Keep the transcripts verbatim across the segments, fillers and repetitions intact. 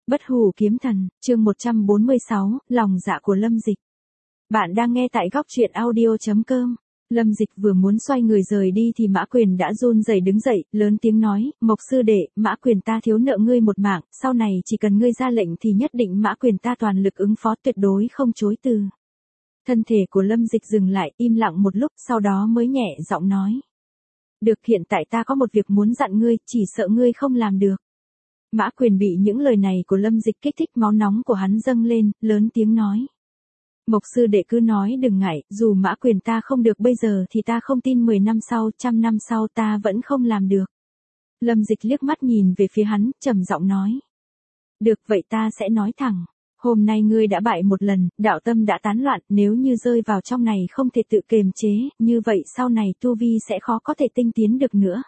Bất hủ kiếm thần, chương một trăm bốn mươi sáu, lòng dạ của Lâm Dịch. Bạn đang nghe tại góc truyện audio chấm com. Lâm Dịch vừa muốn xoay người rời đi thì Mã Quyền đã run rẩy đứng dậy, lớn tiếng nói, Mộc sư đệ, Mã Quyền ta thiếu nợ ngươi một mạng, sau này chỉ cần ngươi ra lệnh thì nhất định Mã Quyền ta toàn lực ứng phó, tuyệt đối không chối từ. Thân thể của Lâm Dịch dừng lại, im lặng một lúc, sau đó mới nhẹ giọng nói. Được, hiện tại ta có một việc muốn dặn ngươi, chỉ sợ ngươi không làm được. Mã Quyền bị những lời này của Lâm Dịch kích thích, máu nóng của hắn dâng lên, lớn tiếng nói. Mộc sư đệ cứ nói đừng ngại, dù Mã Quyền ta không được bây giờ thì ta không tin mười năm sau, trăm năm sau ta vẫn không làm được. Lâm Dịch liếc mắt nhìn về phía hắn, trầm giọng nói. Được, vậy ta sẽ nói thẳng. Hôm nay ngươi đã bại một lần, đạo tâm đã tán loạn, nếu như rơi vào trong này không thể tự kiềm chế, như vậy sau này tu vi sẽ khó có thể tinh tiến được nữa.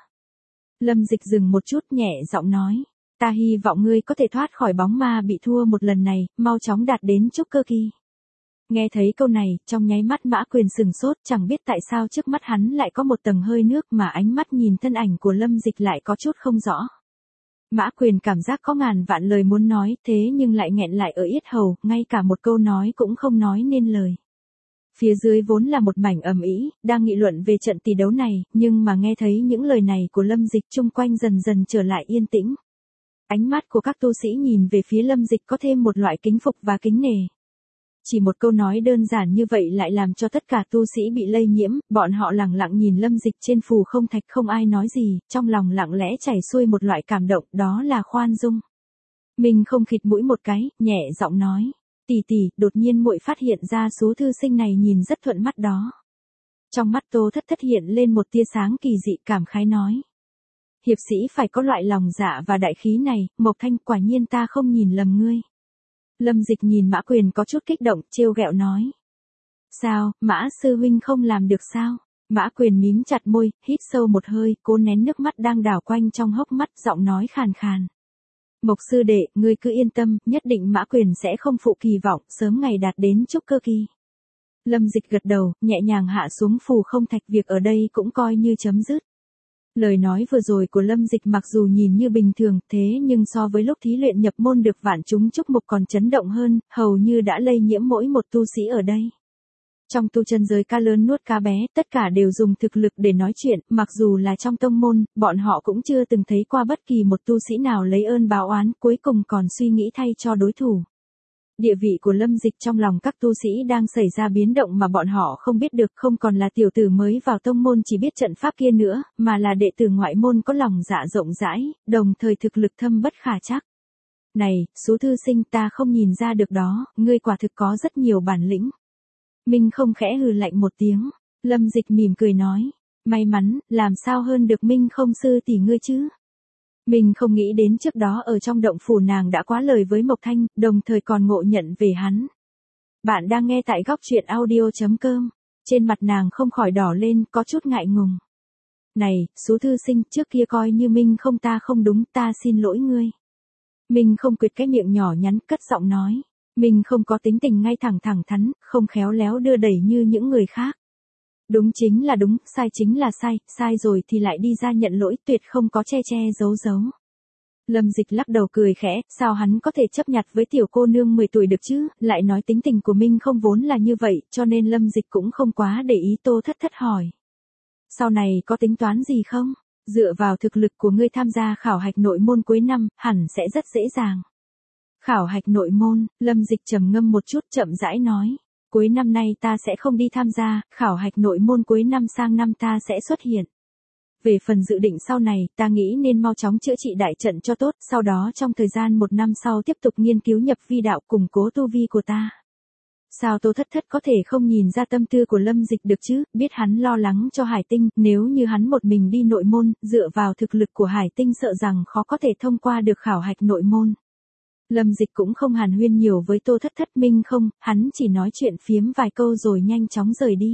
Lâm Dịch dừng một chút, nhẹ giọng nói. Ta hy vọng ngươi có thể thoát khỏi bóng ma bị thua một lần này, mau chóng đạt đến trúc cơ kỳ. Nghe thấy câu này, trong nháy mắt Mã Quyền sừng sốt, chẳng biết tại sao trước mắt hắn lại có một tầng hơi nước mà ánh mắt nhìn thân ảnh của Lâm Dịch lại có chút không rõ. Mã Quyền cảm giác có ngàn vạn lời muốn nói, thế nhưng lại nghẹn lại ở yết hầu, ngay cả một câu nói cũng không nói nên lời. Phía dưới vốn là một mảnh ầm ĩ, đang nghị luận về trận tỷ đấu này, nhưng mà nghe thấy những lời này của Lâm Dịch, chung quanh dần dần trở lại yên tĩnh. Ánh mắt của các tu sĩ nhìn về phía Lâm Dịch có thêm một loại kính phục và kính nể. Chỉ một câu nói đơn giản như vậy lại làm cho tất cả tu sĩ bị lây nhiễm, bọn họ lặng lặng nhìn Lâm Dịch trên phù không thạch, không ai nói gì, trong lòng lặng lẽ chảy xuôi một loại cảm động, đó là khoan dung. Mình không khịt mũi một cái, nhẹ giọng nói, tỷ tỷ, đột nhiên muội phát hiện ra số thư sinh này nhìn rất thuận mắt đó. Trong mắt Tô Thất Thất hiện lên một tia sáng kỳ dị, cảm khái nói. Hiệp sĩ phải có loại lòng dạ và đại khí này, Mộc Thanh, quả nhiên ta không nhìn lầm ngươi. Lâm Dịch nhìn Mã Quyền có chút kích động, trêu ghẹo nói. Sao, Mã sư huynh không làm được sao? Mã Quyền mím chặt môi, hít sâu một hơi, cố nén nước mắt đang đảo quanh trong hốc mắt, giọng nói khàn khàn. Mộc sư đệ, ngươi cứ yên tâm, nhất định Mã Quyền sẽ không phụ kỳ vọng, sớm ngày đạt đến trúc cơ kỳ. Lâm Dịch gật đầu, nhẹ nhàng hạ xuống phù không thạch, việc ở đây cũng coi như chấm dứt. Lời nói vừa rồi của Lâm Dịch mặc dù nhìn như bình thường, thế nhưng so với lúc thí luyện nhập môn được vạn chúng chúc mục còn chấn động hơn, hầu như đã lây nhiễm mỗi một tu sĩ ở đây. Trong tu chân giới cá lớn nuốt cá bé, tất cả đều dùng thực lực để nói chuyện, mặc dù là trong tông môn, bọn họ cũng chưa từng thấy qua bất kỳ một tu sĩ nào lấy ơn báo oán, cuối cùng còn suy nghĩ thay cho đối thủ. Địa vị của Lâm Dịch trong lòng các tu sĩ đang xảy ra biến động mà bọn họ không biết được, không còn là tiểu tử mới vào tông môn chỉ biết trận pháp kia nữa, mà là đệ tử ngoại môn có lòng dạ rộng rãi, đồng thời thực lực thâm bất khả trắc. Này, số thư sinh, ta không nhìn ra được đó, ngươi quả thực có rất nhiều bản lĩnh. Minh không khẽ hừ lạnh một tiếng, Lâm Dịch mỉm cười nói, may mắn, làm sao hơn được Minh không sư tỷ ngươi chứ. Mình không nghĩ đến trước đó ở trong động phủ nàng đã quá lời với Mộc Thanh, đồng thời còn ngộ nhận về hắn. Bạn đang nghe tại góc truyện audio chấm com. Trên mặt nàng không khỏi đỏ lên, có chút ngại ngùng. Này, số thư sinh, trước kia coi như Minh không ta không đúng, ta xin lỗi ngươi. Mình không quyệt cái miệng nhỏ nhắn, cất giọng nói. Mình không có tính tình ngay thẳng thẳng thắn, không khéo léo đưa đẩy như những người khác. Đúng chính là đúng, sai chính là sai, sai rồi thì lại đi ra nhận lỗi, tuyệt không có che che giấu giấu. Lâm Dịch lắc đầu cười khẽ, sao hắn có thể chấp nhặt với tiểu cô nương mười tuổi được chứ, lại nói tính tình của Minh không vốn là như vậy, cho nên Lâm Dịch cũng không quá để ý. Tô Thất Thất hỏi. Sau này có tính toán gì không? Dựa vào thực lực của ngươi tham gia khảo hạch nội môn cuối năm, hẳn sẽ rất dễ dàng. Khảo hạch nội môn, Lâm Dịch trầm ngâm một chút, chậm rãi nói. Cuối năm nay ta sẽ không đi tham gia, khảo hạch nội môn cuối năm sang năm ta sẽ xuất hiện. Về phần dự định sau này, ta nghĩ nên mau chóng chữa trị đại trận cho tốt, sau đó trong thời gian một năm sau tiếp tục nghiên cứu nhập vi đạo, củng cố tu vi của ta. Sao Tô Thất Thất có thể không nhìn ra tâm tư của Lâm Dịch được chứ, biết hắn lo lắng cho Hải Tinh, nếu như hắn một mình đi nội môn, dựa vào thực lực của Hải Tinh sợ rằng khó có thể thông qua được khảo hạch nội môn. Lâm Dịch cũng không hàn huyên nhiều với Tô Thất Thất. Minh không, hắn chỉ nói chuyện phiếm vài câu rồi nhanh chóng rời đi.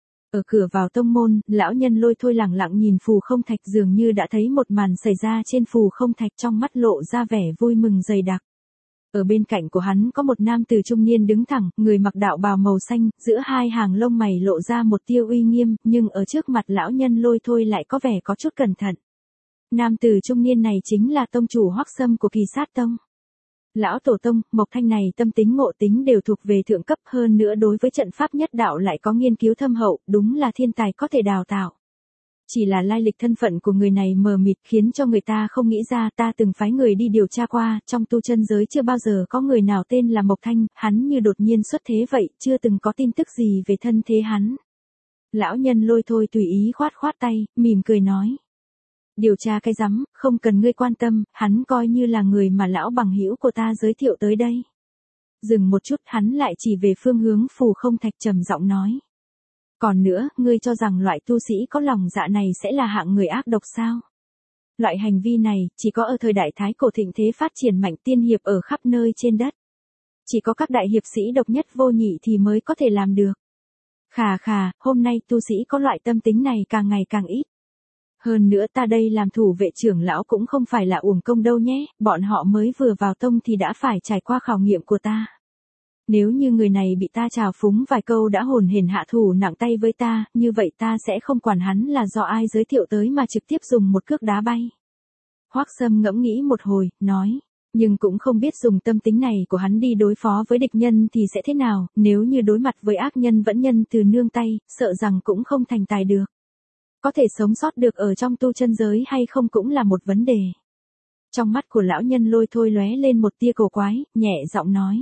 Ở cửa vào tông môn, lão nhân Lôi Thôi lẳng lặng nhìn phù không thạch, dường như đã thấy một màn xảy ra trên phù không thạch, trong mắt lộ ra vẻ vui mừng dày đặc. Ở bên cạnh của hắn có một nam tử trung niên đứng thẳng, người mặc đạo bào màu xanh, giữa hai hàng lông mày lộ ra một tia uy nghiêm, nhưng ở trước mặt lão nhân Lôi Thôi lại có vẻ có chút cẩn thận. Nam tử trung niên này chính là tông chủ Hoắc Sâm của Kỳ Sát Tông. Lão tổ tông, Mộc Thanh này tâm tính ngộ tính đều thuộc về thượng cấp, hơn nữa đối với trận pháp nhất đạo lại có nghiên cứu thâm hậu, đúng là thiên tài có thể đào tạo. Chỉ là lai lịch thân phận của người này mờ mịt khiến cho người ta không nghĩ ra. Ta từng phái người đi điều tra qua, trong tu chân giới chưa bao giờ có người nào tên là Mộc Thanh, hắn như đột nhiên xuất thế vậy, chưa từng có tin tức gì về thân thế hắn. Lão nhân Lôi Thôi tùy ý khoát khoát tay, mỉm cười nói. Điều tra cái rắm, không cần ngươi quan tâm, hắn coi như là người mà lão bằng hữu của ta giới thiệu tới đây. Dừng một chút, hắn lại chỉ về phương hướng Phù Không Thạch trầm giọng nói. Còn nữa, ngươi cho rằng loại tu sĩ có lòng dạ này sẽ là hạng người ác độc sao? Loại hành vi này, chỉ có ở thời đại Thái Cổ thịnh thế phát triển mạnh tiên hiệp ở khắp nơi trên đất. Chỉ có các đại hiệp sĩ độc nhất vô nhị thì mới có thể làm được. Khà khà, hôm nay tu sĩ có loại tâm tính này càng ngày càng ít. Hơn nữa ta đây làm thủ vệ trưởng lão cũng không phải là uổng công đâu nhé, bọn họ mới vừa vào tông thì đã phải trải qua khảo nghiệm của ta. Nếu như người này bị ta trào phúng vài câu đã hồn hển hạ thủ nặng tay với ta, như vậy ta sẽ không quản hắn là do ai giới thiệu tới mà trực tiếp dùng một cước đá bay. Hoắc Sâm ngẫm nghĩ một hồi, nói, nhưng cũng không biết dùng tâm tính này của hắn đi đối phó với địch nhân thì sẽ thế nào, nếu như đối mặt với ác nhân vẫn nhân từ nương tay, sợ rằng cũng không thành tài được. Có thể sống sót được ở trong tu chân giới hay không cũng là một vấn đề. Trong mắt của lão nhân Lôi Thôi lóe lên một tia cổ quái, nhẹ giọng nói.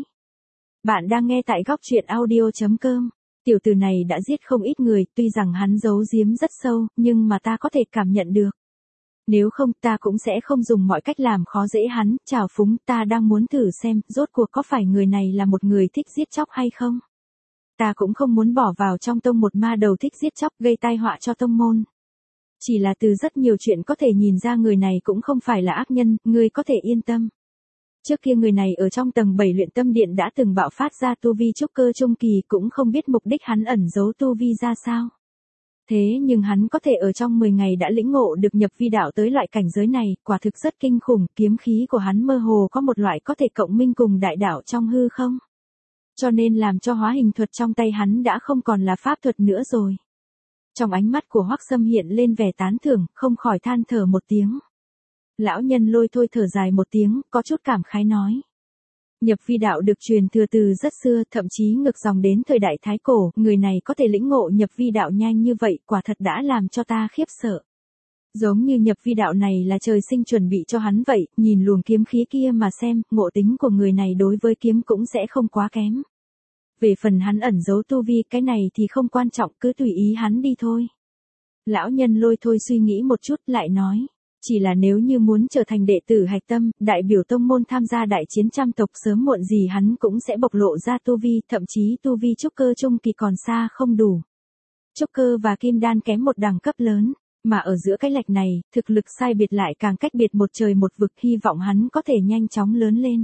Bạn đang nghe tại góc truyện audio chấm com. Tiểu tử này đã giết không ít người, tuy rằng hắn giấu giếm rất sâu, nhưng mà ta có thể cảm nhận được. Nếu không ta cũng sẽ không dùng mọi cách làm khó dễ hắn, trào phúng. Ta đang muốn thử xem, rốt cuộc có phải người này là một người thích giết chóc hay không. Ta cũng không muốn bỏ vào trong tông một ma đầu thích giết chóc gây tai họa cho tông môn. Chỉ là từ rất nhiều chuyện có thể nhìn ra người này cũng không phải là ác nhân, ngươi có thể yên tâm. Trước kia người này ở trong tầng bảy luyện tâm điện đã từng bạo phát ra tu vi trúc cơ trung kỳ, cũng không biết mục đích hắn ẩn giấu tu vi ra sao. Thế nhưng hắn có thể ở trong mười ngày đã lĩnh ngộ được nhập vi đạo tới loại cảnh giới này, quả thực rất kinh khủng, kiếm khí của hắn mơ hồ có một loại có thể cộng minh cùng đại đạo trong hư không. Cho nên làm cho hóa hình thuật trong tay hắn đã không còn là pháp thuật nữa rồi. Trong ánh mắt của Hoắc Sâm hiện lên vẻ tán thưởng, không khỏi than thở một tiếng. Lão nhân Lôi Thôi thở dài một tiếng, có chút cảm khái nói. Nhập vi đạo được truyền thừa từ rất xưa, thậm chí ngược dòng đến thời đại Thái Cổ, người này có thể lĩnh ngộ nhập vi đạo nhanh như vậy, quả thật đã làm cho ta khiếp sợ. Giống như nhập vi đạo này là trời sinh chuẩn bị cho hắn vậy, nhìn luồng kiếm khí kia mà xem, ngộ tính của người này đối với kiếm cũng sẽ không quá kém. Về phần hắn ẩn giấu tu vi, cái này thì không quan trọng, cứ tùy ý hắn đi thôi. Lão nhân Lôi Thôi suy nghĩ một chút lại nói. Chỉ là nếu như muốn trở thành đệ tử hạch tâm, đại biểu tông môn tham gia đại chiến trăm tộc, sớm muộn gì hắn cũng sẽ bộc lộ ra tu vi, thậm chí tu vi trúc cơ trung kỳ còn xa không đủ. Trúc cơ và kim đan kém một đẳng cấp lớn, mà ở giữa cái lệch này, thực lực sai biệt lại càng cách biệt một trời một vực, hy vọng hắn có thể nhanh chóng lớn lên.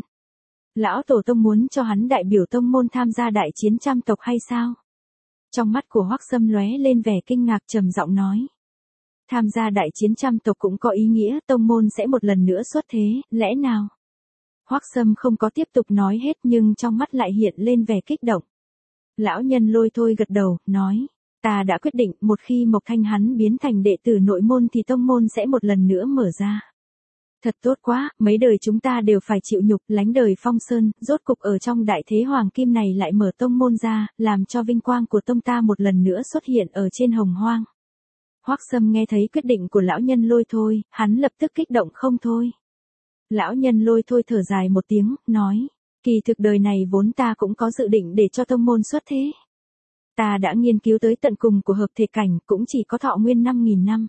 Lão tổ tông muốn cho hắn đại biểu tông môn tham gia đại chiến trăm tộc hay sao? Trong mắt của Hoắc Sâm lóe lên vẻ kinh ngạc, trầm giọng nói. Tham gia đại chiến trăm tộc cũng có ý nghĩa, tông môn sẽ một lần nữa xuất thế, lẽ nào? Hoắc Sâm không có tiếp tục nói hết nhưng trong mắt lại hiện lên vẻ kích động. Lão nhân Lôi Thôi gật đầu, nói, ta đã quyết định, một khi Mộc Thanh hắn biến thành đệ tử nội môn thì tông môn sẽ một lần nữa mở ra. Thật tốt quá, mấy đời chúng ta đều phải chịu nhục, lánh đời Phong Sơn, rốt cục ở trong đại thế hoàng kim này lại mở tông môn ra, làm cho vinh quang của tông ta một lần nữa xuất hiện ở trên hồng hoang. Hoắc Sâm nghe thấy quyết định của lão nhân Lôi Thôi, hắn lập tức kích động không thôi. Lão nhân Lôi Thôi thở dài một tiếng, nói, kỳ thực đời này vốn ta cũng có dự định để cho tông môn xuất thế. Ta đã nghiên cứu tới tận cùng của hợp thể cảnh, cũng chỉ có thọ nguyên năm nghìn năm.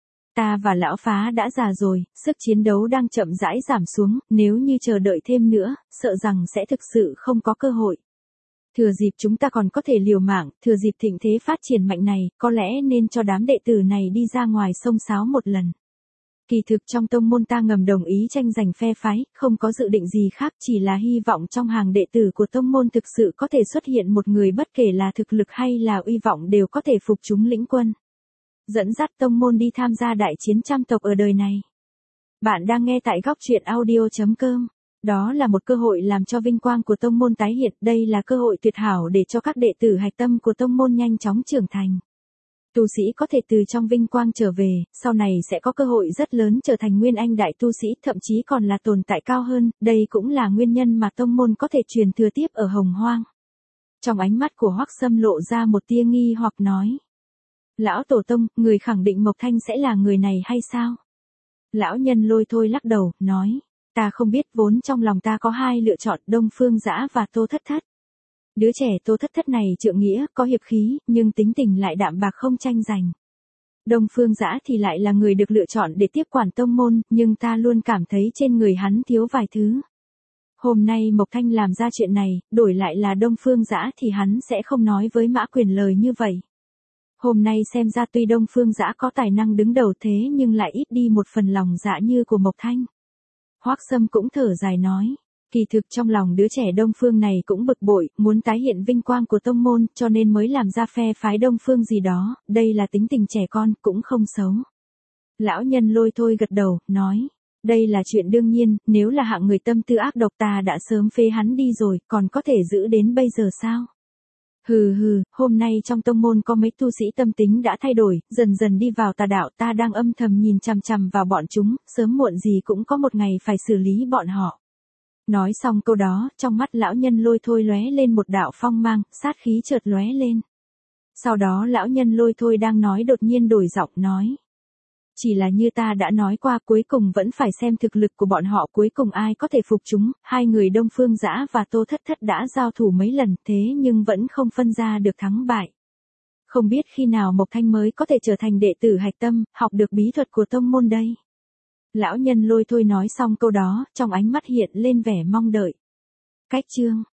Ta và lão phá đã già rồi, sức chiến đấu đang chậm rãi giảm xuống, nếu như chờ đợi thêm nữa, sợ rằng sẽ thực sự không có cơ hội. Thừa dịp chúng ta còn có thể liều mạng, thừa dịp thịnh thế phát triển mạnh này, có lẽ nên cho đám đệ tử này đi ra ngoài xông xáo một lần. Kỳ thực trong tông môn ta ngầm đồng ý tranh giành phe phái, không có dự định gì khác, chỉ là hy vọng trong hàng đệ tử của tông môn thực sự có thể xuất hiện một người bất kể là thực lực hay là uy vọng đều có thể phục chúng lĩnh quân. Dẫn dắt tông môn đi tham gia đại chiến trăm tộc ở đời này. Bạn đang nghe tại góc truyện audio chấm com. Đó là một cơ hội làm cho vinh quang của tông môn tái hiện, đây là cơ hội tuyệt hảo để cho các đệ tử hạch tâm của tông môn nhanh chóng trưởng thành. Tu sĩ có thể từ trong vinh quang trở về, sau này sẽ có cơ hội rất lớn trở thành nguyên anh đại tu sĩ, thậm chí còn là tồn tại cao hơn, đây cũng là nguyên nhân mà tông môn có thể truyền thừa tiếp ở Hồng Hoang. Trong ánh mắt của Hoắc Sâm lộ ra một tia nghi hoặc nói. Lão Tổ Tông, người khẳng định Mộc Thanh sẽ là người này hay sao? Lão Nhân Lôi Thôi lắc đầu, nói. Ta không biết, vốn trong lòng ta có hai lựa chọn, Đông Phương Dã và Tô Thất Thất. Đứa trẻ Tô Thất Thất này trượng nghĩa, có hiệp khí, nhưng tính tình lại đạm bạc không tranh giành. Đông Phương Dã thì lại là người được lựa chọn để tiếp quản tông môn, nhưng ta luôn cảm thấy trên người hắn thiếu vài thứ. Hôm nay Mộc Thanh làm ra chuyện này, đổi lại là Đông Phương Dã thì hắn sẽ không nói với Mã Quyền lời như vậy. Hôm nay xem ra tuy Đông Phương Dã có tài năng đứng đầu thế nhưng lại ít đi một phần lòng dạ như của Mộc Thanh. Hoắc Sâm cũng thở dài nói. Kỳ thực trong lòng đứa trẻ Đông Phương này cũng bực bội, muốn tái hiện vinh quang của tông môn, cho nên mới làm ra phe phái Đông Phương gì đó, đây là tính tình trẻ con, cũng không xấu. Lão Nhân Lôi Thôi gật đầu, nói, đây là chuyện đương nhiên, nếu là hạng người tâm tư ác độc ta đã sớm phế hắn đi rồi, còn có thể giữ đến bây giờ sao? Hừ hừ, hôm nay trong tông môn có mấy tu sĩ tâm tính đã thay đổi, dần dần đi vào tà đạo, ta đang âm thầm nhìn chằm chằm vào bọn chúng, sớm muộn gì cũng có một ngày phải xử lý bọn họ. Nói xong câu đó, trong mắt lão Nhân Lôi Thôi lóe lên một đạo phong mang, sát khí chợt lóe lên. Sau đó lão Nhân Lôi Thôi đang nói đột nhiên đổi giọng nói. Chỉ là như ta đã nói qua, cuối cùng vẫn phải xem thực lực của bọn họ, cuối cùng ai có thể phục chúng. Hai người Đông Phương Dã và Tô Thất Thất đã giao thủ mấy lần, thế nhưng vẫn không phân ra được thắng bại. Không biết khi nào Mộc Thanh mới có thể trở thành đệ tử hạch tâm, học được bí thuật của tông môn đây. Lão Nhân Lôi Thôi nói xong câu đó, trong ánh mắt hiện lên vẻ mong đợi. Cách chương